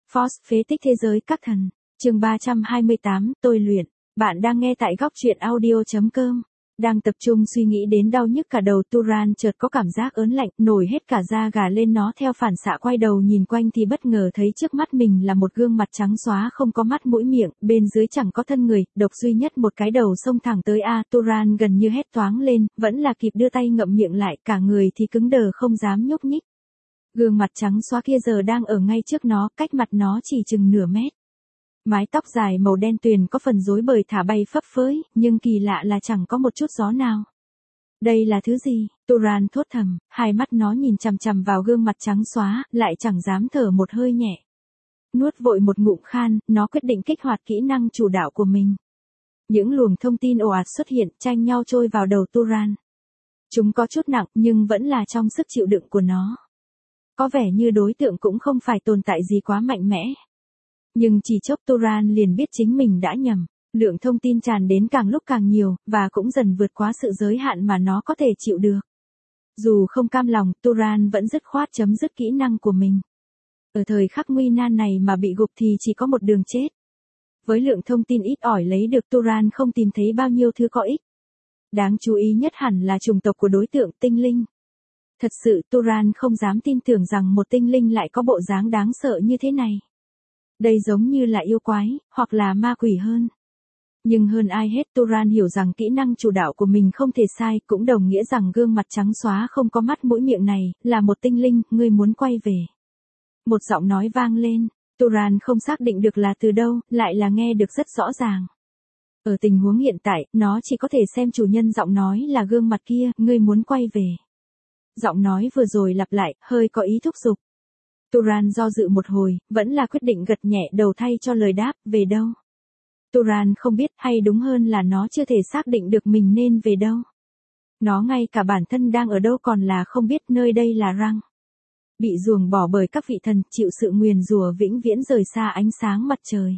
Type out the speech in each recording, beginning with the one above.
Force phế tích thế giới các thần. Chương 328, tôi luyện. Bạn đang nghe tại góc truyện audio.com. Đang tập trung suy nghĩ đến đau nhức cả đầu, Turan chợt có cảm giác ớn lạnh, nổi hết cả da gà lên. Nó theo phản xạ quay đầu nhìn quanh thì bất ngờ thấy trước mắt mình là một gương mặt trắng xóa không có mắt mũi miệng, bên dưới chẳng có thân người, độc duy nhất một cái đầu xông thẳng tới. Turan gần như hét toáng lên, vẫn là kịp đưa tay ngậm miệng lại, cả người thì cứng đờ không dám nhúc nhích. Gương mặt trắng xóa kia giờ đang ở ngay trước nó, cách mặt nó chỉ chừng nửa mét. Mái tóc dài màu đen tuyền có phần rối bời thả bay phấp phới, nhưng kỳ lạ là chẳng có một chút gió nào. Đây là thứ gì? Turan thốt thầm, hai mắt nó nhìn chằm chằm vào gương mặt trắng xóa, lại chẳng dám thở một hơi nhẹ. Nuốt vội một ngụm khan, nó quyết định kích hoạt kỹ năng chủ đạo của mình. Những luồng thông tin ồ ạt xuất hiện, tranh nhau trôi vào đầu Turan. Chúng có chút nặng, nhưng vẫn là trong sức chịu đựng của nó. Có vẻ như đối tượng cũng không phải tồn tại gì quá mạnh mẽ. Nhưng chỉ chốc Turan liền biết chính mình đã nhầm. Lượng thông tin tràn đến càng lúc càng nhiều, và cũng dần vượt quá sự giới hạn mà nó có thể chịu được. Dù không cam lòng, Turan vẫn dứt khoát chấm dứt kỹ năng của mình. Ở thời khắc nguy nan này mà bị gục thì chỉ có một đường chết. Với lượng thông tin ít ỏi lấy được, Turan không tìm thấy bao nhiêu thứ có ích. Đáng chú ý nhất hẳn là chủng tộc của đối tượng, tinh linh. Thật sự Turan không dám tin tưởng rằng một tinh linh lại có bộ dáng đáng sợ như thế này. Đây giống như là yêu quái, hoặc là ma quỷ hơn. Nhưng hơn ai hết Turan hiểu rằng kỹ năng chủ đạo của mình không thể sai, cũng đồng nghĩa rằng gương mặt trắng xóa không có mắt mũi miệng này, là một tinh linh, ngươi muốn quay về. Một giọng nói vang lên, Turan không xác định được là từ đâu, lại là nghe được rất rõ ràng. Ở tình huống hiện tại, nó chỉ có thể xem chủ nhân giọng nói là gương mặt kia, ngươi muốn quay về. Giọng nói vừa rồi lặp lại, hơi có ý thúc giục. Turan do dự một hồi, vẫn là quyết định gật nhẹ đầu thay cho lời đáp, về đâu. Turan không biết, hay đúng hơn là nó chưa thể xác định được mình nên về đâu. Nó ngay cả bản thân đang ở đâu còn là không biết, nơi đây là Răng. Bị ruồng bỏ bởi các vị thần, chịu sự nguyền rủa vĩnh viễn rời xa ánh sáng mặt trời.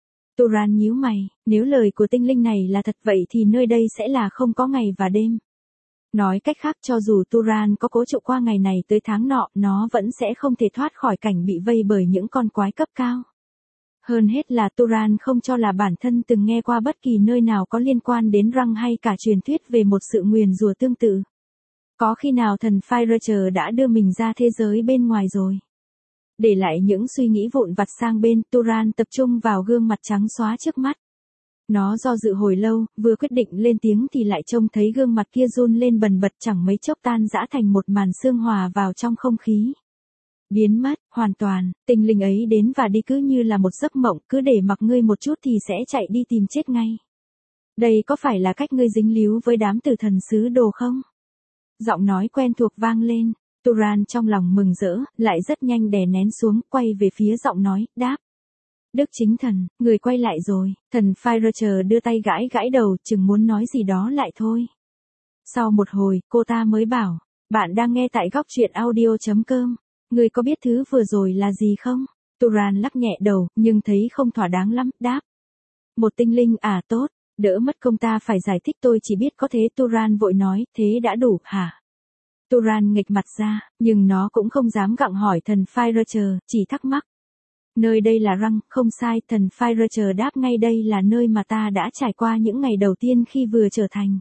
Turan nhíu mày, nếu lời của tinh linh này là thật vậy thì nơi đây sẽ là không có ngày và đêm. Nói cách khác, cho dù Turan có cố trụ qua ngày này tới tháng nọ, nó vẫn sẽ không thể thoát khỏi cảnh bị vây bởi những con quái cấp cao. Hơn hết là Turan không cho là bản thân từng nghe qua bất kỳ nơi nào có liên quan đến Răng hay cả truyền thuyết về một sự nguyền rủa tương tự. Có khi nào thần Firacher đã đưa mình ra thế giới bên ngoài rồi? Để lại những suy nghĩ vụn vặt sang bên, Turan tập trung vào gương mặt trắng xóa trước mắt. Nó do dự hồi lâu, vừa quyết định lên tiếng thì lại trông thấy gương mặt kia run lên bần bật, chẳng mấy chốc tan rã thành một màn sương hòa vào trong không khí. Biến mất, hoàn toàn, tinh linh ấy đến và đi cứ như là một giấc mộng, cứ để mặc ngươi một chút thì sẽ chạy đi tìm chết ngay. Đây có phải là cách ngươi dính líu với đám tử thần sứ đồ không? Giọng nói quen thuộc vang lên, Turan trong lòng mừng rỡ, lại rất nhanh đè nén xuống, quay về phía giọng nói, đáp. Đức chính thần, người quay lại rồi. Thần Firacher đưa tay gãi gãi đầu, chừng muốn nói gì đó lại thôi. Sau một hồi, cô ta mới bảo, bạn đang nghe tại góc truyện audio.com. Người có biết thứ vừa rồi là gì không? Turan lắc nhẹ đầu, nhưng thấy không thỏa đáng lắm, đáp. Một tinh linh à, tốt, đỡ mất công ta phải giải thích, tôi chỉ biết có thế. Turan vội nói, thế đã đủ, hả? Turan nghịch mặt ra, nhưng nó cũng không dám gặng hỏi thần Firacher, chỉ thắc mắc. Nơi đây là Răng, không sai, thần Firacher đáp ngay, đây là nơi mà ta đã trải qua những ngày đầu tiên khi vừa trở thành.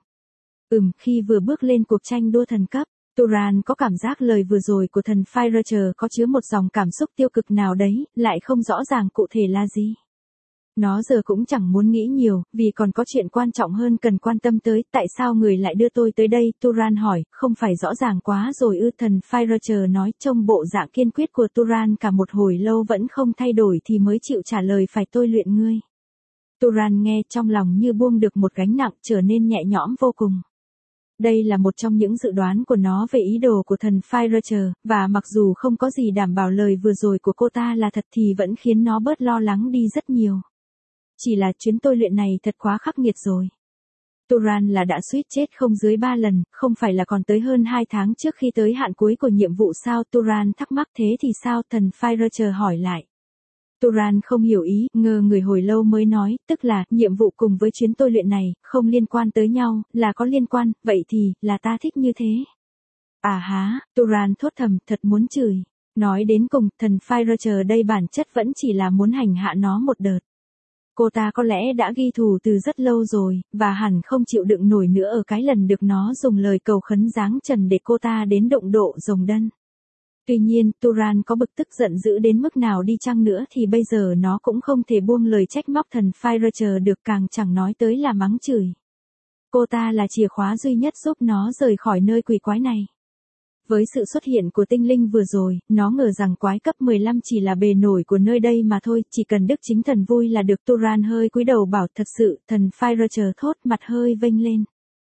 Khi vừa bước lên cuộc tranh đua thần cấp, Turan có cảm giác lời vừa rồi của thần Firacher có chứa một dòng cảm xúc tiêu cực nào đấy, lại không rõ ràng cụ thể là gì. Nó giờ cũng chẳng muốn nghĩ nhiều, vì còn có chuyện quan trọng hơn cần quan tâm tới. Tại sao người lại đưa tôi tới đây? Turan hỏi, không phải rõ ràng quá rồi ư? Thần Firacher nói, trông bộ dạng kiên quyết của Turan cả một hồi lâu vẫn không thay đổi thì mới chịu trả lời, phải tôi luyện ngươi. Turan nghe trong lòng như buông được một gánh nặng, trở nên nhẹ nhõm vô cùng. Đây là một trong những dự đoán của nó về ý đồ của thần Firacher, và mặc dù không có gì đảm bảo lời vừa rồi của cô ta là thật thì vẫn khiến nó bớt lo lắng đi rất nhiều. Chỉ là chuyến tôi luyện này thật quá khắc nghiệt rồi. Turan là đã suýt chết không dưới 3 lần, không phải là còn tới hơn 2 tháng trước khi tới hạn cuối của nhiệm vụ sao? Turan thắc mắc, thế thì sao? Thần Firacher hỏi lại. Turan không hiểu ý, ngơ người hồi lâu mới nói, tức là, nhiệm vụ cùng với chuyến tôi luyện này, không liên quan tới nhau, là có liên quan, vậy thì, là ta thích như thế. À há, Turan thốt thầm, thật muốn chửi. Nói đến cùng, thần Fire đây bản chất vẫn chỉ là muốn hành hạ nó một đợt. Cô ta có lẽ đã ghi thù từ rất lâu rồi, và hẳn không chịu đựng nổi nữa ở cái lần được nó dùng lời cầu khấn giáng trần để cô ta đến động độ rồng đân. Tuy nhiên, Turan có bực tức giận dữ đến mức nào đi chăng nữa thì bây giờ nó cũng không thể buông lời trách móc thần Fire được, càng chẳng nói tới là mắng chửi. Cô ta là chìa khóa duy nhất giúp nó rời khỏi nơi quỷ quái này. Với sự xuất hiện của tinh linh vừa rồi, nó ngờ rằng quái cấp 15 chỉ là bề nổi của nơi đây mà thôi, chỉ cần đức chính thần vui là được. Turan hơi cúi đầu bảo thật sự, thần Fire thốt, mặt hơi vênh lên.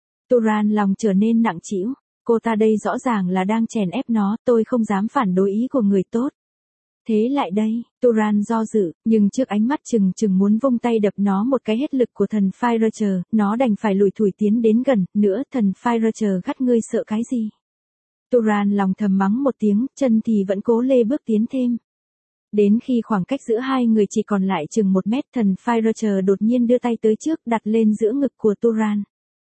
Turan lòng trở nên nặng trĩu, cô ta đây rõ ràng là đang chèn ép nó, tôi không dám phản đối ý của người tốt. Thế lại đây, Turan do dự, nhưng trước ánh mắt chừng muốn vung tay đập nó một cái hết lực của thần Fire, nó đành phải lủi thủi tiến đến gần. Nữa thần Fire gắt, ngươi sợ cái gì? Turan lòng thầm mắng một tiếng, chân thì vẫn cố lê bước tiến thêm. Đến khi khoảng cách giữa hai người chỉ còn lại chừng 1 mét, thần Fire đột nhiên đưa tay tới trước, đặt lên giữa ngực của Turan.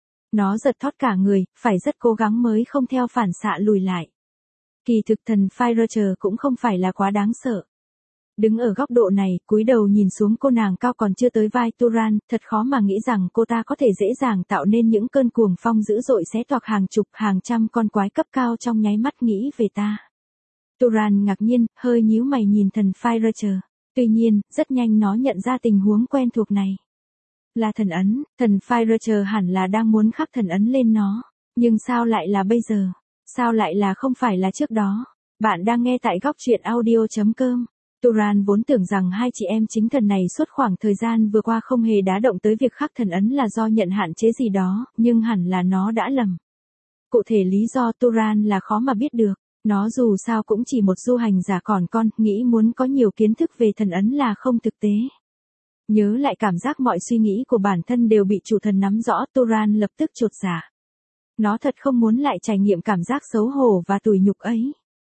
Nó giật thót cả người, phải rất cố gắng mới không theo phản xạ lùi lại. Kỳ thực thần Fire cũng không phải là quá đáng sợ. Đứng ở góc độ này, cúi đầu nhìn xuống cô nàng cao còn chưa tới vai Turan, thật khó mà nghĩ rằng cô ta có thể dễ dàng tạo nên những cơn cuồng phong dữ dội xé toạc hàng chục hàng trăm con quái cấp cao trong nháy mắt. Nghĩ về ta. Turan ngạc nhiên, hơi nhíu mày nhìn thần Fire. Tuy nhiên, rất nhanh nó nhận ra tình huống quen thuộc này. Là thần ấn, thần Fire hẳn là đang muốn khắc thần ấn lên nó. Nhưng sao lại là bây giờ? Sao lại là không phải là trước đó? Bạn đang nghe tại góc truyện audio.com. Turan vốn tưởng rằng hai chị em chính thần này suốt khoảng thời gian vừa qua không hề đá động tới việc khắc thần ấn là do nhận hạn chế gì đó, nhưng hẳn là nó đã lầm. Cụ thể lý do Turan là khó mà biết được, nó dù sao cũng chỉ một du hành giả còn con, nghĩ muốn có nhiều kiến thức về thần ấn là không thực tế. Nhớ lại cảm giác mọi suy nghĩ của bản thân đều bị chủ thần nắm rõ, Turan lập tức chột dạ. Nó thật không muốn lại trải nghiệm cảm giác xấu hổ và tủi nhục ấy.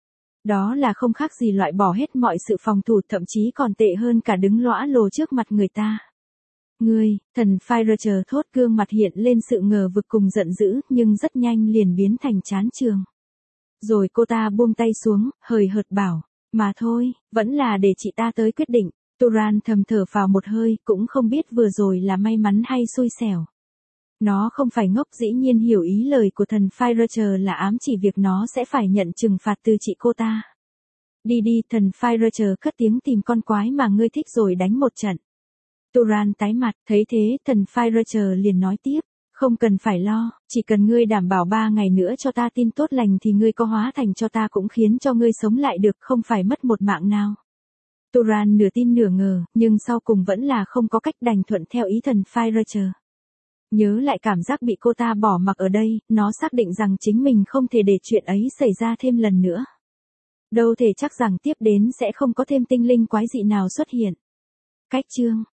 Đó là không khác gì loại bỏ hết mọi sự phòng thủ, thậm chí còn tệ hơn cả đứng lõa lồ trước mặt người ta. Ngươi, thần Fire thốt, gương mặt hiện lên sự ngờ vực cùng giận dữ, nhưng rất nhanh liền biến thành chán chường. Rồi cô ta buông tay xuống, hời hợt bảo, mà thôi, vẫn là để chị ta tới quyết định. Turan thầm thở phào một hơi, cũng không biết vừa rồi là may mắn hay xui xẻo. Nó không phải ngốc, dĩ nhiên hiểu ý lời của thần Fire là ám chỉ việc nó sẽ phải nhận trừng phạt từ chị cô ta. Đi đi, thần Fire cất tiếng, tìm con quái mà ngươi thích rồi đánh một trận. Turan tái mặt, thấy thế, thần Fire liền nói tiếp, không cần phải lo, chỉ cần ngươi đảm bảo 3 ngày nữa cho ta tin tốt lành thì ngươi có hóa thành cho ta cũng khiến cho ngươi sống lại được, không phải mất một mạng nào. Turan nửa tin nửa ngờ, nhưng sau cùng vẫn là không có cách, đành thuận theo ý thần Fire. Nhớ lại cảm giác bị cô ta bỏ mặc ở đây, nó xác định rằng chính mình không thể để chuyện ấy xảy ra thêm lần nữa. Đâu thể chắc rằng tiếp đến sẽ không có thêm tinh linh quái dị nào xuất hiện. Cách chương